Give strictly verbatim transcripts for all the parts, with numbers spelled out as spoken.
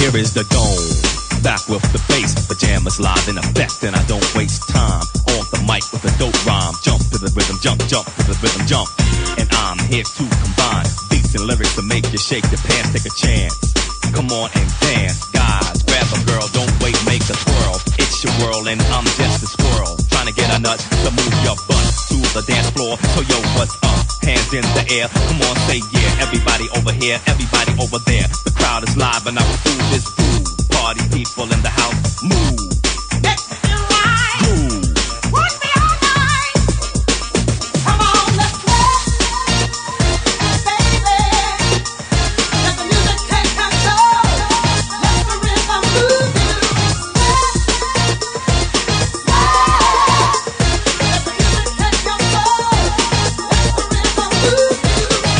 Here is the dome, back with the bass. Pajamas live in effect, and I don't waste time. On the mic with a dope rhyme. Jump to the rhythm, jump, jump to the rhythm, jump. And I'm here to combine beats and lyrics to make you shake your pants, take a chance. Come on and dance, guys. Grab a girl, don't wait, make a twirl. It's your world, and I'm just a squirrel. Trying to get a nut to move your butt to the dance floor. So yo, what's up? Hands in the air. Come on, say yeah. Everybody over here, everybody over there. The crowd is live, and I will do this fool. Party people in the house, move. Let's do right. Move. Watch me all night. Come on, let's rock, baby. Let the music take control. Let the rhythm move you. Let the music take control. Let the rhythm move you.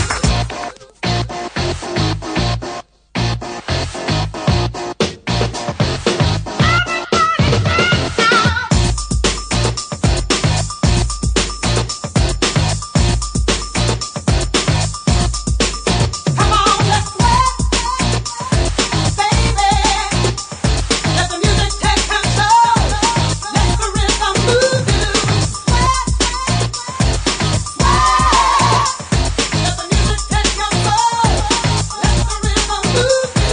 Come on, let's rock, baby. Let the music take control. Let the rhythm move you. Let the music take control. Let the rhythm move you.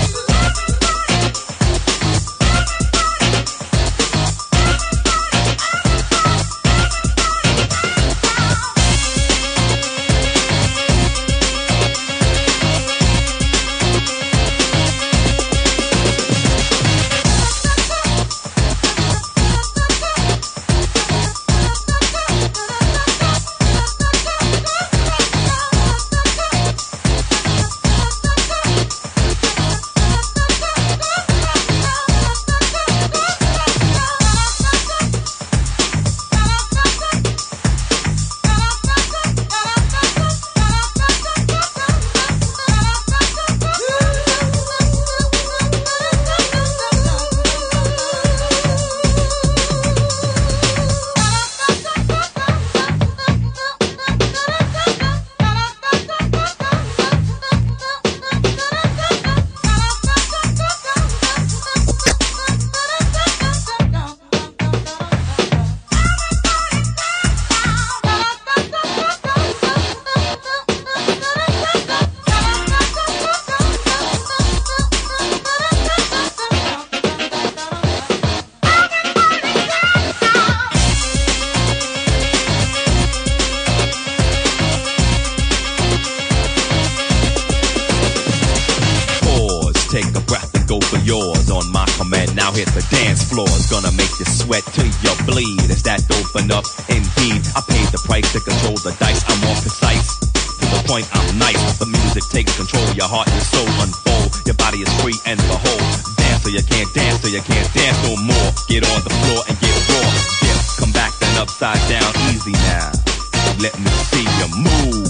Pause, take a breath and go for yours. On my command, now hit the dance floor. It's gonna make you sweat till you bleed. Is that dope enough? Indeed, I paid the price to control the dice. I'm more precise. To the point, I'm nice. The music takes control. Your heart and soul unfold. Your body is free and behold. Dance so you can't dance, so you can't dance no more. Get on the floor and get raw. Dip, come back then upside down, easy now. Let me see you move.